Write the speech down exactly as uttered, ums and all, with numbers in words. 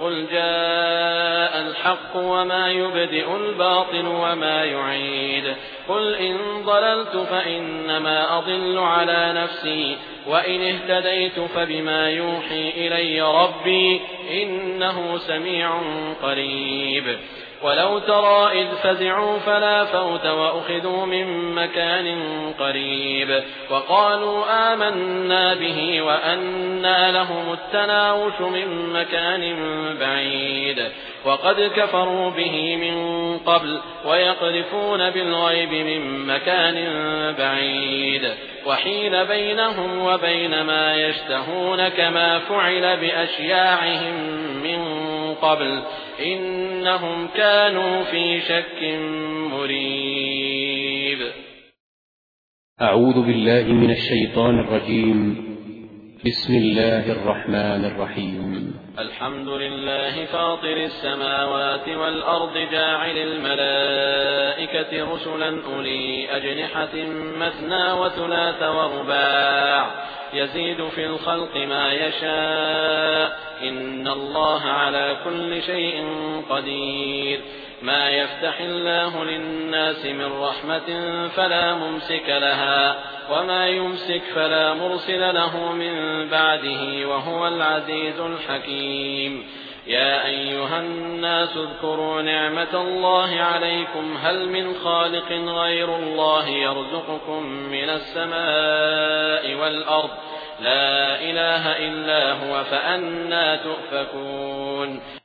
قل جاء الحق وما يبدئ الباطل وما يعيد قل إن ضللت فإنما أضل على نفسي وإن اهتديت فبما يوحي إلي ربي إنه سميع قريب ولو ترى إذ فزعوا فلا فوت وأخذوا من مكان قريب وقالوا آمنا به وأنى لهم التناوش من مكان بعيد وقد كفروا به من قبل ويقذفون بالغيب من مكان بعيد وحيل بينهم وبين ما يشتهون كما فعل بأشياعهم من قبل إنهم كانوا في شك مريب. أعوذ بالله من الشيطان الرجيم. بسم الله الرحمن الرحيم. الحمد لله فاطر السماوات والأرض جاعل الملائكة رسلا أولي أجنحة مثنى وثلاث ورباع يزيد في الخلق ما يشاء إن الله على كل شيء قدير. ما يفتح الله للناس من رحمة فلا ممسك لها وما يمسك فلا مرسل له من بعده وهو العزيز الحكيم. يا أيها الناس اذكروا نعمة الله عليكم هل من خالق غير الله يرزقكم من السماء والأرض لا إله إلا هو فأنى تؤفكون.